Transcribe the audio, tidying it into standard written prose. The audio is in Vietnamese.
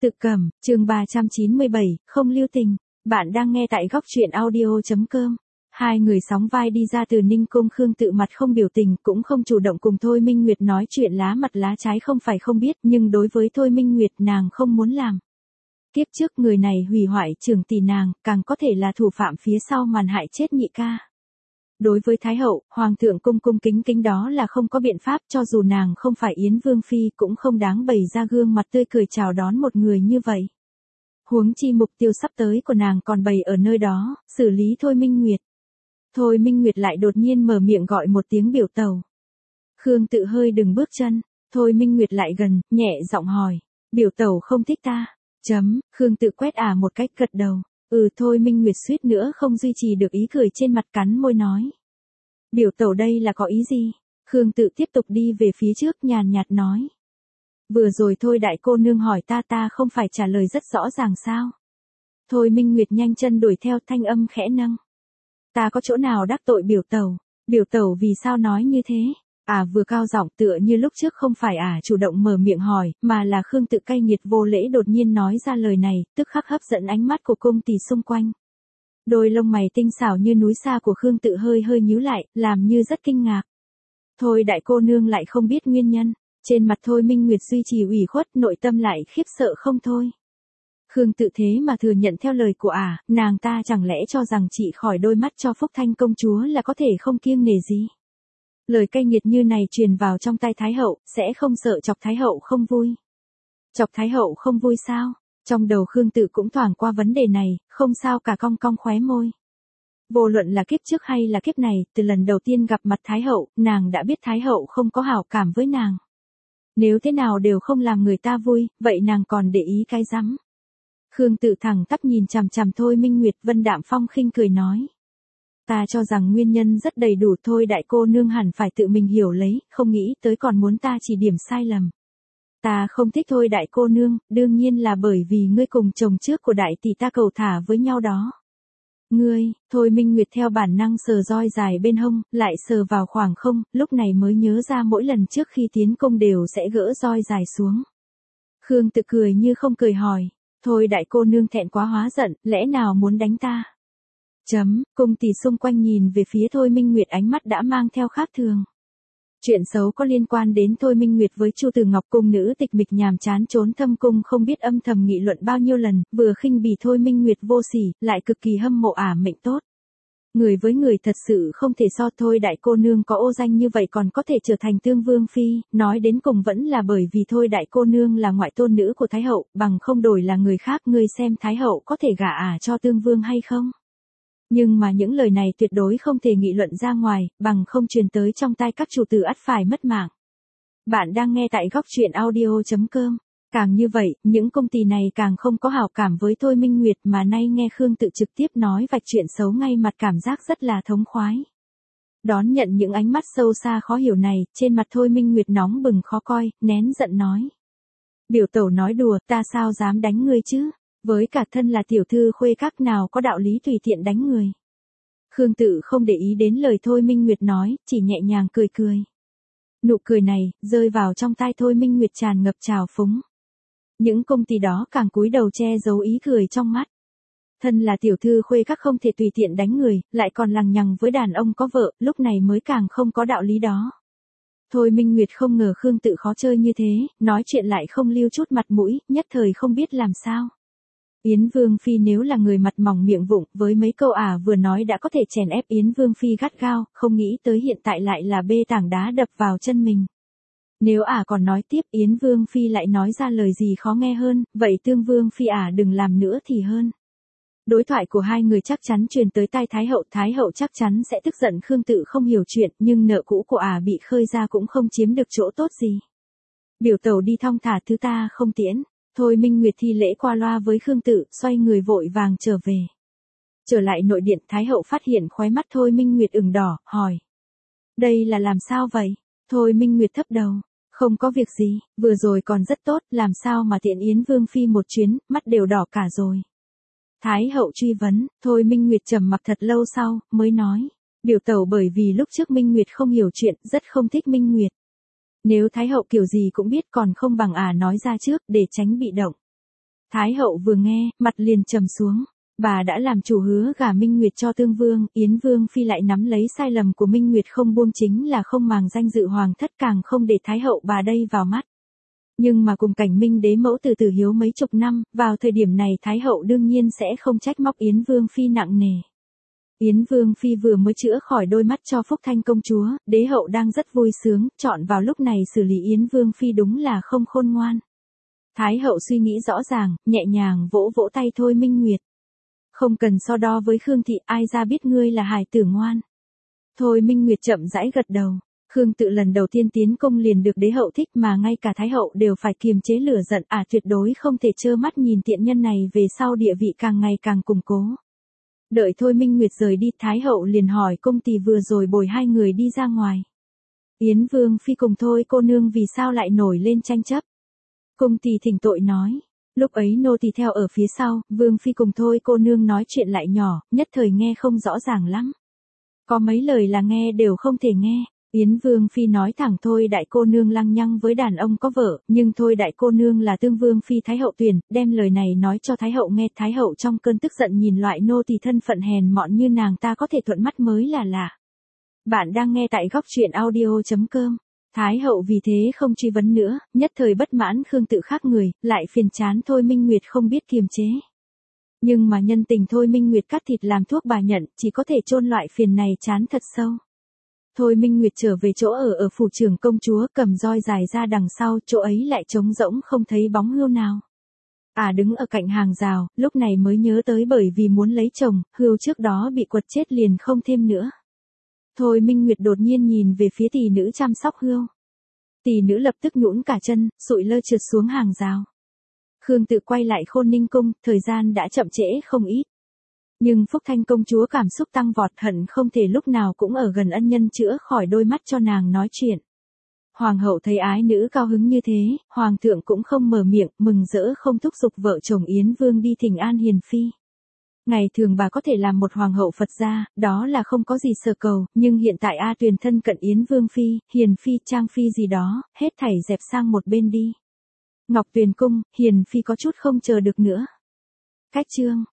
Tự Cầm, chương 397, không lưu tình. Bạn đang nghe tại góc truyện audio.com. Hai người sóng vai đi ra từ Ninh Cung, Khương Tự mặt không biểu tình, cũng không chủ động cùng Thôi Minh Nguyệt nói chuyện lá mặt lá trái, không phải không biết, nhưng đối với Thôi Minh Nguyệt nàng không muốn làm. Kiếp trước người này hủy hoại trưởng tỷ nàng, càng có thể là thủ phạm phía sau màn hại chết nhị ca. Đối với Thái hậu, Hoàng thượng cung cung kính kính đó là không có biện pháp, cho dù nàng không phải Yến Vương Phi cũng không đáng bày ra gương mặt tươi cười chào đón một người như vậy. Huống chi mục tiêu sắp tới của nàng còn bày ở nơi đó, xử lý Thôi Minh Nguyệt. Thôi Minh Nguyệt lại đột nhiên mở miệng gọi một tiếng biểu tẩu. Khương Tự hơi đừng bước chân, Thôi Minh Nguyệt lại gần, nhẹ giọng hỏi, biểu tẩu không thích ta? Khương Tự quét một cách gật đầu. Thôi Minh Nguyệt suýt nữa không duy trì được ý cười trên mặt, cắn môi nói. Biểu tẩu đây là có ý gì? Khương Tự tiếp tục đi về phía trước, nhàn nhạt nói. Vừa rồi Thôi đại cô nương hỏi ta không phải trả lời rất rõ ràng sao? Thôi Minh Nguyệt nhanh chân đuổi theo, thanh âm khẽ nâng. Ta có chỗ nào đắc tội biểu tẩu vì sao nói như thế? Vừa cao giọng tựa như lúc trước không phải chủ động mở miệng hỏi, mà là Khương Tự cay nghiệt vô lễ đột nhiên nói ra lời này, tức khắc hấp dẫn ánh mắt của cung tỷ xung quanh. Đôi lông mày tinh xảo như núi sa của Khương Tự hơi nhíu lại, làm như rất kinh ngạc. Thôi đại cô nương lại không biết nguyên nhân, trên mặt Thôi Minh Nguyệt duy trì ủy khuất, nội tâm lại khiếp sợ không thôi. Khương Tự thế mà thừa nhận theo lời của nàng ta chẳng lẽ cho rằng chỉ khỏi đôi mắt cho Phúc Thanh công chúa là có thể không kiêng nể gì? Lời cay nghiệt như này truyền vào trong tai Thái hậu, sẽ không sợ chọc Thái hậu không vui. Chọc Thái hậu không vui sao? Trong đầu Khương Tự cũng thoảng qua vấn đề này, không sao cả, cong cong khóe môi. Vô luận là kiếp trước hay là kiếp này, từ lần đầu tiên gặp mặt Thái hậu, nàng đã biết Thái hậu không có hảo cảm với nàng. Nếu thế nào đều không làm người ta vui, vậy nàng còn để ý cái rắm? Khương Tự thẳng tắp nhìn chằm chằm Thôi Minh Nguyệt, vân đạm phong khinh cười nói. Ta cho rằng nguyên nhân rất đầy đủ, Thôi đại cô nương hẳn phải tự mình hiểu lấy, không nghĩ tới còn muốn ta chỉ điểm sai lầm. Ta không thích Thôi đại cô nương, đương nhiên là bởi vì ngươi cùng chồng trước của đại tỷ ta cầu thả với nhau đó. Ngươi, Thôi Minh Nguyệt theo bản năng sờ roi dài bên hông, lại sờ vào khoảng không, lúc này mới nhớ ra mỗi lần trước khi tiến công đều sẽ gỡ roi dài xuống. Khương Tự cười như không cười hỏi, Thôi đại cô nương thẹn quá hóa giận, lẽ nào muốn đánh ta? Cung tỷ xung quanh nhìn về phía Thôi Minh Nguyệt, ánh mắt đã mang theo khác thường. Chuyện xấu có liên quan đến Thôi Minh Nguyệt với Chu Từ Ngọc, cung nữ tịch mịch nhàm chán trốn thâm cung không biết âm thầm nghị luận bao nhiêu lần, vừa khinh bỉ Thôi Minh Nguyệt vô sỉ, lại cực kỳ hâm mộ mệnh tốt. Người với người thật sự không thể so, Thôi đại cô nương có ô danh như vậy còn có thể trở thành Tương Vương Phi, nói đến cùng vẫn là bởi vì Thôi đại cô nương là ngoại tôn nữ của Thái hậu, bằng không đổi là người khác, ngươi xem Thái hậu có thể gả cho Tương Vương hay không? Nhưng mà những lời này tuyệt đối không thể nghị luận ra ngoài, bằng không truyền tới trong tai các chủ tử ắt phải mất mạng. Bạn đang nghe tại góc truyện audio.com. Càng như vậy, những công ty này càng không có hảo cảm với Thôi Minh Nguyệt, mà nay nghe Khương Tự trực tiếp nói vạch chuyện xấu ngay mặt, cảm giác rất là thống khoái. Đón nhận những ánh mắt sâu xa khó hiểu này, trên mặt Thôi Minh Nguyệt nóng bừng khó coi, nén giận nói. Biểu tẩu nói đùa, ta sao dám đánh ngươi chứ? Với cả thân là tiểu thư khuê các nào có đạo lý tùy tiện đánh người. Khương Tự không để ý đến lời Thôi Minh Nguyệt nói, chỉ nhẹ nhàng cười cười. Nụ cười này, rơi vào trong tai Thôi Minh Nguyệt tràn ngập trào phúng. Những công ty đó càng cúi đầu che giấu ý cười trong mắt. Thân là tiểu thư khuê các không thể tùy tiện đánh người, lại còn lằng nhằng với đàn ông có vợ, lúc này mới càng không có đạo lý đó. Thôi Minh Nguyệt không ngờ Khương Tự khó chơi như thế, nói chuyện lại không lưu chút mặt mũi, nhất thời không biết làm sao. Yến Vương Phi nếu là người mặt mỏng miệng vụng, với mấy câu vừa nói đã có thể chèn ép Yến Vương Phi gắt gao, không nghĩ tới hiện tại lại là bê tảng đá đập vào chân mình. Nếu còn nói tiếp, Yến Vương Phi lại nói ra lời gì khó nghe hơn, vậy Tương Vương Phi đừng làm nữa thì hơn. Đối thoại của hai người chắc chắn truyền tới tai Thái hậu chắc chắn sẽ tức giận. Khương Tự không hiểu chuyện, nhưng nợ cũ của bị khơi ra cũng không chiếm được chỗ tốt gì. Biểu tẩu đi thong thả, thứ ta không tiễn. Thôi Minh Nguyệt thi lễ qua loa với Khương Tự, xoay người vội vàng trở về. Trở lại nội điện, Thái hậu phát hiện khóe mắt Thôi Minh Nguyệt ửng đỏ, hỏi. Đây là làm sao vậy? Thôi Minh Nguyệt thấp đầu. Không có việc gì, vừa rồi còn rất tốt, làm sao mà tiện Yến Vương Phi một chuyến, mắt đều đỏ cả rồi. Thái hậu truy vấn, Thôi Minh Nguyệt trầm mặc thật lâu sau, mới nói. Biểu tẩu bởi vì lúc trước Minh Nguyệt không hiểu chuyện, rất không thích Minh Nguyệt. Nếu Thái hậu kiểu gì cũng biết còn không bằng nói ra trước, để tránh bị động. Thái hậu vừa nghe, mặt liền trầm xuống. Bà đã làm chủ hứa gả Minh Nguyệt cho Tương Vương, Yến Vương phi lại nắm lấy sai lầm của Minh Nguyệt không buông, chính là không màng danh dự hoàng thất, càng không để Thái hậu bà đây vào mắt. Nhưng mà cùng cảnh Minh đế mẫu từ từ hiếu mấy chục năm, vào thời điểm này Thái hậu đương nhiên sẽ không trách móc Yến Vương phi nặng nề. Yến Vương phi vừa mới chữa khỏi đôi mắt cho Phúc Thanh công chúa, đế hậu đang rất vui sướng, chọn vào lúc này xử lý Yến Vương phi đúng là không khôn ngoan. Thái hậu suy nghĩ rõ ràng, nhẹ nhàng vỗ vỗ tay Thôi Minh Nguyệt. Không cần so đo với Khương thị, ai ra biết ngươi là hài tử ngoan. Thôi Minh Nguyệt chậm rãi gật đầu. Khương Tự lần đầu tiên tiến công liền được đế hậu thích, mà ngay cả Thái hậu đều phải kiềm chế lửa giận, tuyệt đối không thể trơ mắt nhìn tiện nhân này về sau địa vị càng ngày càng củng cố. Đợi Thôi Minh Nguyệt rời đi, Thái hậu liền hỏi công tỳ vừa rồi bồi hai người đi ra ngoài. Yến Vương phi cùng Thôi cô nương vì sao lại nổi lên tranh chấp? Công tỳ thỉnh tội nói. Lúc ấy nô tỳ theo ở phía sau, Vương phi cùng Thôi cô nương nói chuyện lại nhỏ, nhất thời nghe không rõ ràng lắm. Có mấy lời là nghe đều không thể nghe. Yến Vương phi nói thẳng Thôi đại cô nương lăng nhăng với đàn ông có vợ, nhưng Thôi đại cô nương là Tương Vương phi Thái hậu tuyển, đem lời này nói cho Thái hậu nghe. Thái hậu trong cơn tức giận nhìn loại nô tỳ thân phận hèn mọn như nàng ta có thể thuận mắt mới là lạ. Bạn đang nghe tại góc truyện audio.com. Thái hậu vì thế không truy vấn nữa, nhất thời bất mãn Khương Tự khác người, lại phiền chán Thôi Minh Nguyệt không biết kiềm chế. Nhưng mà nhân tình Thôi Minh Nguyệt cắt thịt làm thuốc bà nhận, chỉ có thể chôn loại phiền này chán thật sâu. Thôi Minh Nguyệt trở về chỗ ở phủ trưởng công chúa, cầm roi dài ra đằng sau, chỗ ấy lại trống rỗng không thấy bóng Hươu nào. Đứng ở cạnh hàng rào, lúc này mới nhớ tới bởi vì muốn lấy chồng, Hươu trước đó bị quật chết liền không thêm nữa. Thôi Minh Nguyệt đột nhiên nhìn về phía tỷ nữ chăm sóc Hươu. Tỷ nữ lập tức nhũn cả chân, sụi lơ trượt xuống hàng rào. Khương Tự quay lại Khôn Ninh cung, thời gian đã chậm trễ không ít. Nhưng Phúc Thanh công chúa cảm xúc tăng vọt, hận không thể lúc nào cũng ở gần ân nhân chữa khỏi đôi mắt cho nàng nói chuyện. Hoàng hậu thấy ái nữ cao hứng như thế, hoàng thượng cũng không mở miệng, mừng rỡ không thúc giục vợ chồng Yến Vương đi thỉnh an hiền phi. Ngày thường bà có thể làm một hoàng hậu Phật gia, đó là không có gì sở cầu, nhưng hiện tại Tuyền thân cận Yến Vương phi, hiền phi, trang phi gì đó, hết thảy dẹp sang một bên đi. Ngọc Tuyền cung, hiền phi có chút không chờ được nữa. Cách chương